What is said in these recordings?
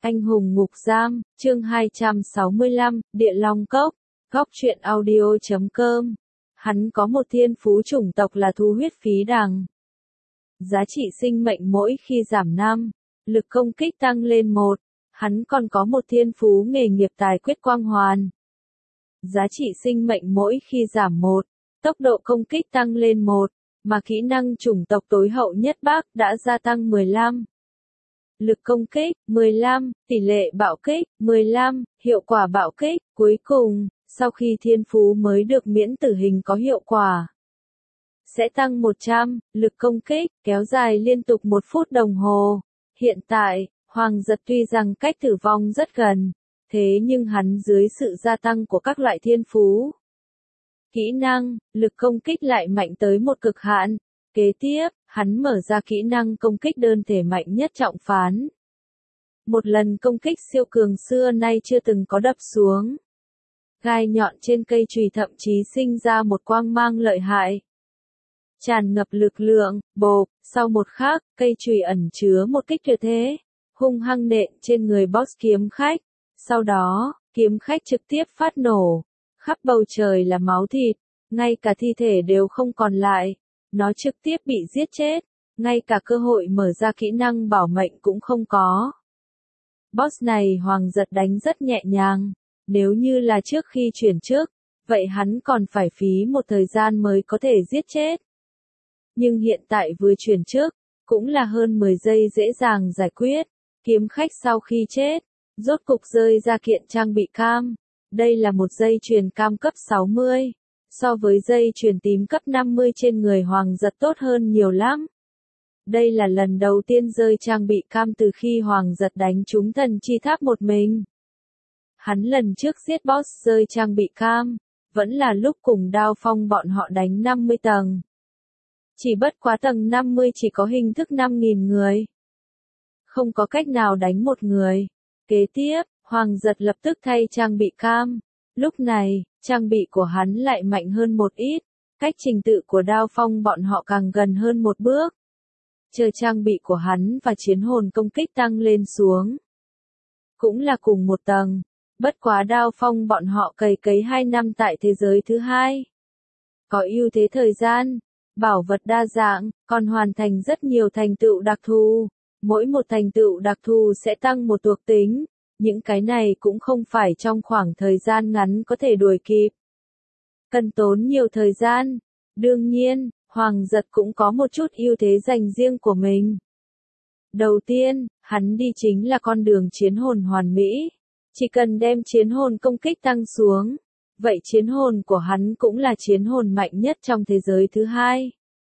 Anh hùng ngục giam, chương 265, Địa Long Cốc, Góc truyện audio.com. Hắn có một thiên phú chủng tộc là thu huyết phí đằng. Giá trị sinh mệnh mỗi khi giảm 5, lực công kích tăng lên 1. Hắn còn có một thiên phú nghề nghiệp tài quyết quang hoàn. Giá trị sinh mệnh mỗi khi giảm 1, tốc độ công kích tăng lên 1, mà kỹ năng chủng tộc tối hậu nhất Bắc đã gia tăng 15. Lực công kích, 15, tỷ lệ bạo kích, 15, hiệu quả bạo kích, cuối cùng, sau khi thiên phú mới được miễn tử hình có hiệu quả, sẽ tăng 100, lực công kích, kéo dài liên tục 1 phút đồng hồ. Hiện tại, Hoàng Giật tuy rằng cách tử vong rất gần, thế nhưng hắn dưới sự gia tăng của các loại thiên phú, kỹ năng, lực công kích lại mạnh tới một cực hạn. Kế tiếp, hắn mở ra kỹ năng công kích đơn thể mạnh nhất trọng phán. Một lần công kích siêu cường xưa nay chưa từng có đập xuống. Gai nhọn trên cây chùy thậm chí sinh ra một quang mang lợi hại. Tràn ngập lực lượng, bộp, sau một khắc, cây chùy ẩn chứa một kích tuyệt thế, hung hăng nện trên người boss kiếm khách. Sau đó, kiếm khách trực tiếp phát nổ, khắp bầu trời là máu thịt, ngay cả thi thể đều không còn lại. Nó trực tiếp bị giết chết, ngay cả cơ hội mở ra kỹ năng bảo mệnh cũng không có. Boss này Hoàng Giật đánh rất nhẹ nhàng, nếu như là trước khi chuyển chức, vậy hắn còn phải phí một thời gian mới có thể giết chết. Nhưng hiện tại vừa chuyển chức, cũng là hơn 10 giây dễ dàng giải quyết. Kiếm khách sau khi chết, rốt cục rơi ra kiện trang bị cam. Đây là một dây chuyền cam cấp 60. So với dây chuyền tím cấp 50 trên người Hoàng Giật tốt hơn nhiều lắm. Đây là lần đầu tiên rơi trang bị cam từ khi Hoàng Giật đánh trúng thần chi tháp một mình. Hắn lần trước giết boss rơi trang bị cam, vẫn là lúc cùng Đao Phong bọn họ đánh 50 tầng. Chỉ bất quá tầng 50 chỉ có hình thức 5.000 người. Không có cách nào đánh một người. Kế tiếp, Hoàng Giật lập tức thay trang bị cam. Lúc này, trang bị của hắn lại mạnh hơn một ít, cách trình tự của Đao Phong bọn họ càng gần hơn một bước. Chờ trang bị của hắn và chiến hồn công kích tăng lên xuống. Cũng là cùng một tầng, bất quá Đao Phong bọn họ cày 2 năm tại thế giới thứ 2. Có ưu thế thời gian, bảo vật đa dạng, còn hoàn thành rất nhiều thành tựu đặc thù. Mỗi một thành tựu đặc thù sẽ tăng một thuộc tính. Những cái này cũng không phải trong khoảng thời gian ngắn có thể đuổi kịp. Cần tốn nhiều thời gian. Đương nhiên, Hoàng Giật cũng có một chút ưu thế dành riêng của mình. Đầu tiên, hắn đi chính là con đường chiến hồn hoàn mỹ. Chỉ cần đem chiến hồn công kích tăng xuống, vậy chiến hồn của hắn cũng là chiến hồn mạnh nhất trong thế giới thứ 2.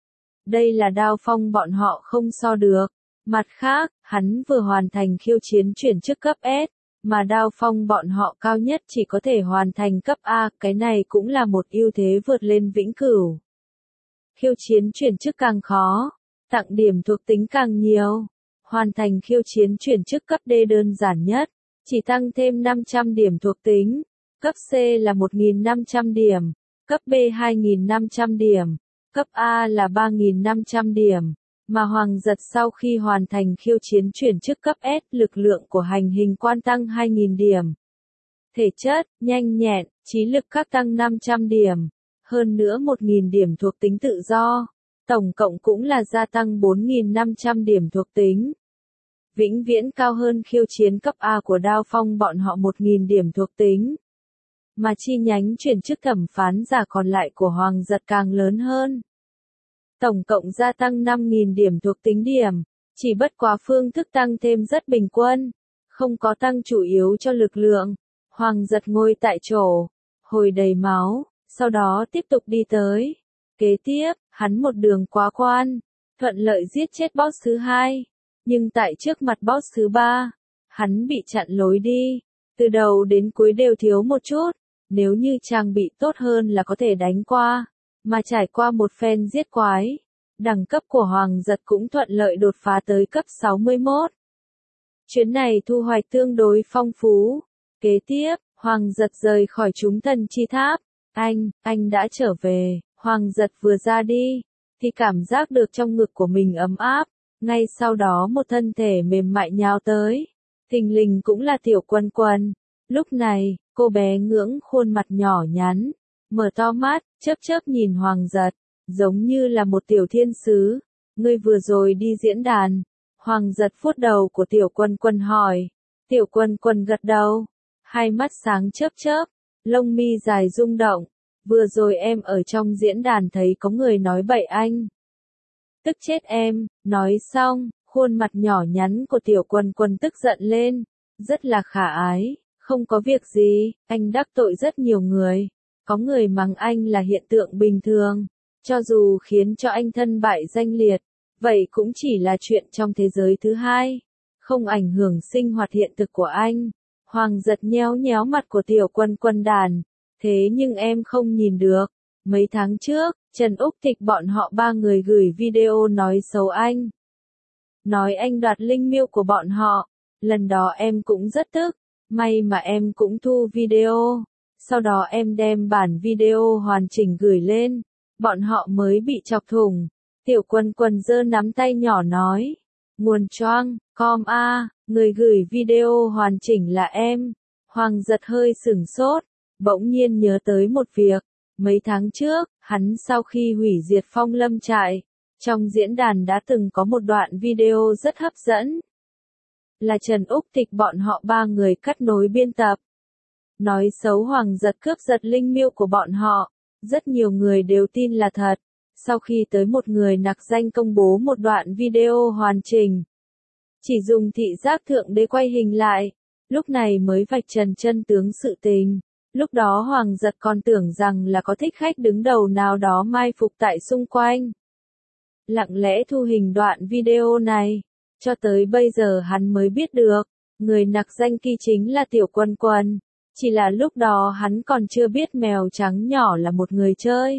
Đây là Đao Phong bọn họ không so được. Mặt khác, hắn vừa hoàn thành khiêu chiến chuyển chức cấp S, mà Đao Phong bọn họ cao nhất chỉ có thể hoàn thành cấp A, cái này cũng là một ưu thế vượt lên vĩnh cửu. Khiêu chiến chuyển chức càng khó, tặng điểm thuộc tính càng nhiều. Hoàn thành khiêu chiến chuyển chức cấp D đơn giản nhất, chỉ tăng thêm 500 điểm thuộc tính, cấp C là 1.500 điểm, cấp B 2.500 điểm, cấp A là 3.500 điểm. Mà Hoàng Giật sau khi hoàn thành khiêu chiến chuyển chức cấp S, lực lượng của hành hình quan tăng 2.000 điểm. Thể chất, nhanh nhẹn, trí lực các tăng 500 điểm. Hơn nữa 1.000 điểm thuộc tính tự do. Tổng cộng cũng là gia tăng 4.500 điểm thuộc tính. Vĩnh viễn cao hơn khiêu chiến cấp A của Đao Phong bọn họ 1.000 điểm thuộc tính. Mà chi nhánh chuyển chức thẩm phán giả còn lại của Hoàng Giật càng lớn hơn. Tổng cộng gia tăng 5.000 điểm thuộc tính điểm, chỉ bất quá phương thức tăng thêm rất bình quân, không có tăng chủ yếu cho lực lượng. Hoàng Giật ngồi tại chỗ, hồi đầy máu, sau đó tiếp tục đi tới. Kế tiếp, hắn một đường quá quan, thuận lợi giết chết boss thứ 2, nhưng tại trước mặt boss thứ 3, hắn bị chặn lối đi, từ đầu đến cuối đều thiếu một chút, nếu như trang bị tốt hơn là có thể đánh qua. Mà trải qua một phen giết quái, đẳng cấp của Hoàng Giật cũng thuận lợi đột phá tới cấp 61. Chuyến này thu hoạch tương đối phong phú. Kế tiếp, Hoàng Giật rời khỏi chúng thần chi tháp. Anh đã trở về. Hoàng Giật vừa ra đi, thì cảm giác được trong ngực của mình ấm áp. Ngay sau đó một thân thể mềm mại nhào tới. Thình lình cũng là Tiểu Quân Quân. Lúc này, cô bé ngưỡng khuôn mặt nhỏ nhắn, mở to mắt, chớp chớp nhìn Hoàng Giật, giống như là một tiểu thiên sứ. Ngươi vừa rồi đi diễn đàn. Hoàng Giật vuốt đầu của Tiểu Quân Quân hỏi. Tiểu Quân Quân gật đầu, hai mắt sáng chớp chớp, lông mi dài rung động. Vừa rồi em ở trong diễn đàn thấy có người nói bậy anh. Tức chết em. Nói xong, khuôn mặt nhỏ nhắn của Tiểu Quân Quân tức giận lên, rất là khả ái. Không có việc gì, anh đắc tội rất nhiều người. Có người mắng anh là hiện tượng bình thường. Cho dù khiến cho anh thân bại danh liệt, vậy cũng chỉ là chuyện trong thế giới thứ hai, không ảnh hưởng sinh hoạt hiện thực của anh. Hoàng Giật nhéo nhéo mặt của Tiểu Quân Quân đàn. Thế nhưng em không nhìn được. Mấy tháng trước, Trần Úc Tịch bọn họ ba người gửi video nói xấu anh. Nói anh đoạt linh miêu của bọn họ. Lần đó em cũng rất tức. May mà em cũng thu video. Sau đó em đem bản video hoàn chỉnh gửi lên. Bọn họ mới bị chọc thủng. Tiểu Quân Quân giơ nắm tay nhỏ nói. Nguồn choang, com a, người gửi video hoàn chỉnh là em. Hoàng Giật hơi sửng sốt, bỗng nhiên nhớ tới một việc. Mấy tháng trước, hắn sau khi hủy diệt Phong Lâm trại, trong diễn đàn đã từng có một đoạn video rất hấp dẫn. Là Trần Úc Tịch bọn họ ba người cắt nối biên tập. Nói xấu Hoàng Giật cướp giật linh miêu của bọn họ. Rất nhiều người đều tin là thật. Sau khi tới một người nặc danh công bố một đoạn video hoàn chỉnh, chỉ dùng thị giác thượng đế quay hình lại, lúc này mới vạch trần chân tướng sự tình. Lúc đó Hoàng Giật còn tưởng rằng là có thích khách đứng đầu nào đó mai phục tại xung quanh. Lặng lẽ thu hình đoạn video này, cho tới bây giờ hắn mới biết được, người nặc danh kia chính là Tiểu Quân Quân. Chỉ là lúc đó hắn còn chưa biết mèo trắng nhỏ là một người chơi.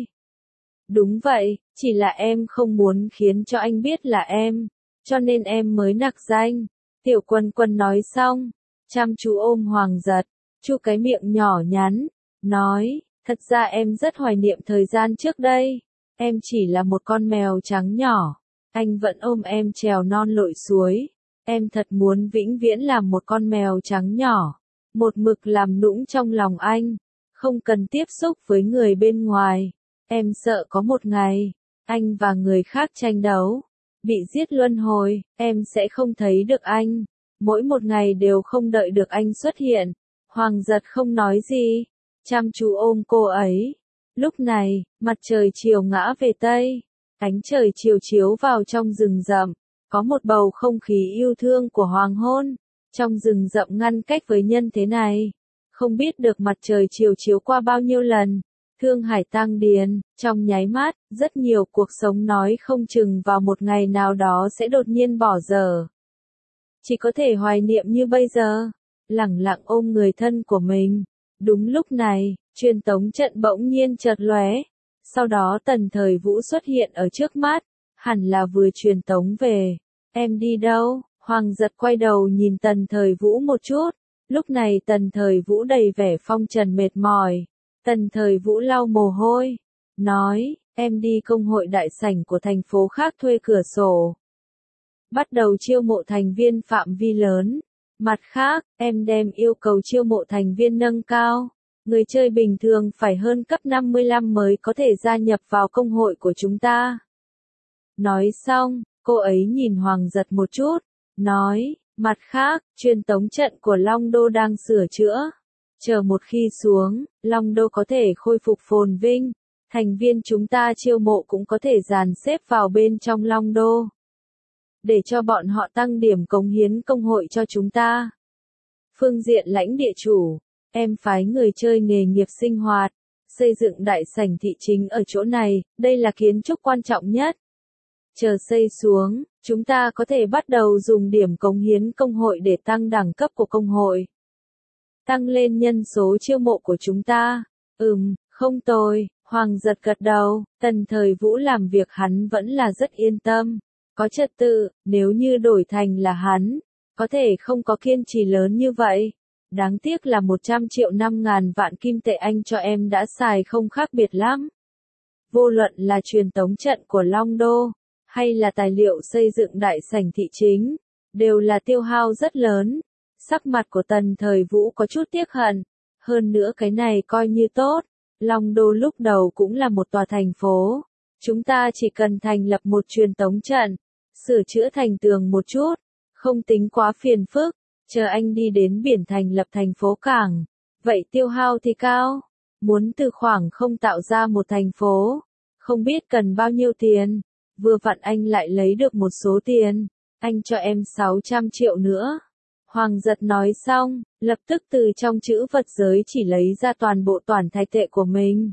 Đúng vậy, chỉ là em không muốn khiến cho anh biết là em, cho nên em mới nặc danh. Tiểu Quân Quân nói xong, chăm chú ôm Hoàng Giật, chu cái miệng nhỏ nhắn, nói, thật ra em rất hoài niệm thời gian trước đây, em chỉ là một con mèo trắng nhỏ, anh vẫn ôm em trèo non lội suối, em thật muốn vĩnh viễn làm một con mèo trắng nhỏ, một mực làm nũng trong lòng anh, không cần tiếp xúc với người bên ngoài. Em sợ có một ngày, anh và người khác tranh đấu, bị giết luân hồi, em sẽ không thấy được anh. Mỗi một ngày đều không đợi được anh xuất hiện. Hoàng Giật không nói gì, chăm chú ôm cô ấy. Lúc này, mặt trời chiều ngã về Tây, ánh trời chiều chiếu vào trong rừng rậm, có một bầu không khí yêu thương của hoàng hôn. Trong rừng rậm ngăn cách với nhân thế này, không biết được mặt trời chiều chiếu qua bao nhiêu lần. Thương Hải Tăng Điền, trong nháy mắt, rất nhiều cuộc sống nói không chừng vào một ngày nào đó sẽ đột nhiên bỏ dở. Chỉ có thể hoài niệm như bây giờ, lẳng lặng ôm người thân của mình. Đúng lúc này, truyền tống trận bỗng nhiên chợt lóe. Sau đó Tần Thời Vũ xuất hiện ở trước mắt, hẳn là vừa truyền tống về. Em đi đâu? Hoàng Giật quay đầu nhìn Tần Thời Vũ một chút. Lúc này Tần Thời Vũ đầy vẻ phong trần mệt mỏi. Tần Thời Vũ lau mồ hôi, nói, em đi công hội đại sảnh của thành phố khác thuê cửa sổ. Bắt đầu chiêu mộ thành viên phạm vi lớn. Mặt khác, em đem yêu cầu chiêu mộ thành viên nâng cao. Người chơi bình thường phải hơn cấp 55 mới có thể gia nhập vào công hội của chúng ta. Nói xong, cô ấy nhìn Hoàng Giật một chút, nói, mặt khác, truyền tống trận của Long Đô đang sửa chữa. Chờ một khi xuống, Long Đô có thể khôi phục phồn vinh, thành viên chúng ta chiêu mộ cũng có thể dàn xếp vào bên trong Long Đô. Để cho bọn họ tăng điểm cống hiến công hội cho chúng ta. Phương diện lãnh địa chủ, em phái người chơi nghề nghiệp sinh hoạt, xây dựng đại sảnh thị chính ở chỗ này, đây là kiến trúc quan trọng nhất. Chờ xây xuống, chúng ta có thể bắt đầu dùng điểm cống hiến công hội để tăng đẳng cấp của công hội. Tăng lên nhân số chiêu mộ của chúng ta. Không tồi, Hoàng Giật gật đầu, Tần Thời Vũ làm việc hắn vẫn là rất yên tâm. Có trật tự, nếu như đổi thành là hắn, có thể không có kiên trì lớn như vậy. Đáng tiếc là 100 triệu 5.000 vạn kim tệ anh cho em đã xài không khác biệt lắm. Vô luận là truyền tống trận của Long Đô, hay là tài liệu xây dựng đại sảnh thị chính, đều là tiêu hao rất lớn. Sắc mặt của Tần Thời Vũ có chút tiếc hận. Hơn nữa cái này coi như tốt. Long Đô lúc đầu cũng là một tòa thành phố. Chúng ta chỉ cần thành lập một truyền tống trận. Sửa chữa thành tường một chút. Không tính quá phiền phức. Chờ anh đi đến biển thành lập thành phố cảng. Vậy tiêu hao thì cao. Muốn từ khoảng không tạo ra một thành phố. Không biết cần bao nhiêu tiền. Vừa vặn anh lại lấy được một số tiền. Anh cho em 600 triệu nữa. Hoàng Giật nói xong, lập tức từ trong chữ vật giới chỉ lấy ra toàn bộ toàn thạch tệ của mình.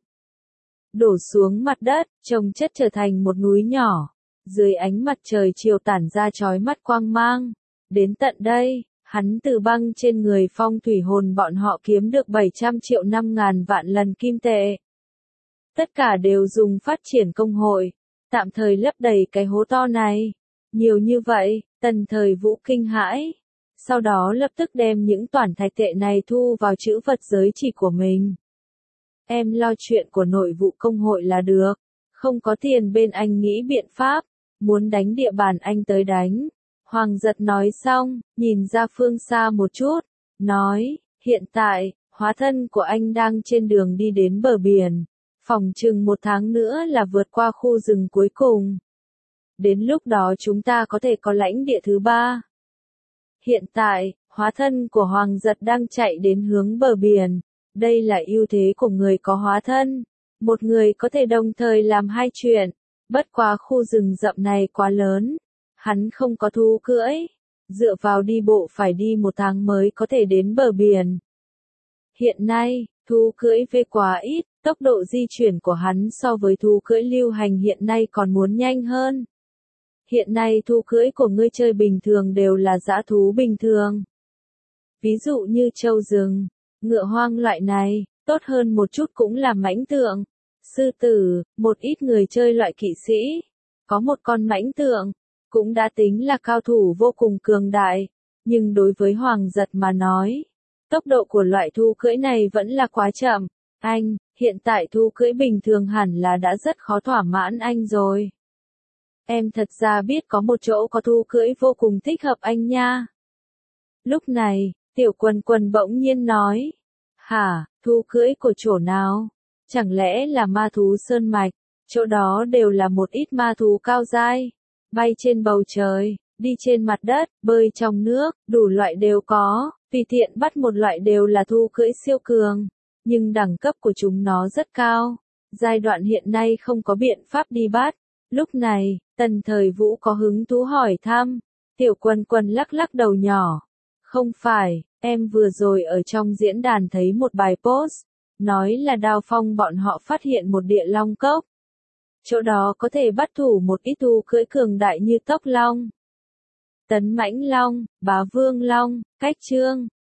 Đổ xuống mặt đất, chồng chất trở thành một núi nhỏ. Dưới ánh mặt trời chiều tản ra chói mắt quang mang. Đến tận đây, hắn từ băng trên người phong thủy hồn bọn họ kiếm được 700 triệu 5.000 vạn lần kim tệ. Tất cả đều dùng phát triển công hội, tạm thời lấp đầy cái hố to này. Nhiều như vậy, Tần Thời Vũ kinh hãi. Sau đó lập tức đem những toản thạch tệ này thu vào chữ vật giới chỉ của mình. Em lo chuyện của nội vụ công hội là được. Không có tiền bên anh nghĩ biện pháp. Muốn đánh địa bàn anh tới đánh. Hoàng Giật nói xong, nhìn ra phương xa một chút. Nói, hiện tại, hóa thân của anh đang trên đường đi đến bờ biển. Phòng chừng 1 tháng nữa là vượt qua khu rừng cuối cùng. Đến lúc đó chúng ta có thể có lãnh địa thứ 3. Hiện tại, hóa thân của Hoàng Giật đang chạy đến hướng bờ biển. Đây là ưu thế của người có hóa thân. Một người có thể đồng thời làm 2 chuyện. Bất quá khu rừng rậm này quá lớn. Hắn không có thú cưỡi. Dựa vào đi bộ phải đi 1 tháng mới có thể đến bờ biển. Hiện nay, thú cưỡi về quá ít. Tốc độ di chuyển của hắn so với thú cưỡi lưu hành hiện nay còn muốn nhanh hơn. Hiện nay thú cưỡi của ngươi chơi bình thường đều là dã thú bình thường. Ví dụ như trâu rừng, ngựa hoang loại này, tốt hơn một chút cũng là mãnh tượng. Sư tử, một ít người chơi loại kỵ sĩ. Có một con mãnh tượng, cũng đã tính là cao thủ vô cùng cường đại. Nhưng đối với Hoàng Giật mà nói, tốc độ của loại thú cưỡi này vẫn là quá chậm. Anh, hiện tại thú cưỡi bình thường hẳn là đã rất khó thỏa mãn anh rồi. Em thật ra biết có một chỗ có thú cưỡi vô cùng thích hợp anh nha. Lúc này, Tiểu Quần Quần bỗng nhiên nói. Hả, thú cưỡi của chỗ nào? Chẳng lẽ là ma thú sơn mạch? Chỗ đó đều là một ít ma thú cao dai. Bay trên bầu trời, đi trên mặt đất, bơi trong nước, đủ loại đều có. Tùy tiện bắt một loại đều là thú cưỡi siêu cường. Nhưng đẳng cấp của chúng nó rất cao. Giai đoạn hiện nay không có biện pháp đi bắt. Lúc này, Tần Thời Vũ có hứng thú hỏi thăm. Tiểu Quần Quần lắc lắc đầu nhỏ. Không phải, em vừa rồi ở trong diễn đàn thấy một bài post. Nói là Đao Phong bọn họ phát hiện một địa long cốc. Chỗ đó có thể bắt thủ một ít thú cưỡi cường đại như Tốc Long, Tấn Mãnh Long, Bá Vương Long, Cách Trương.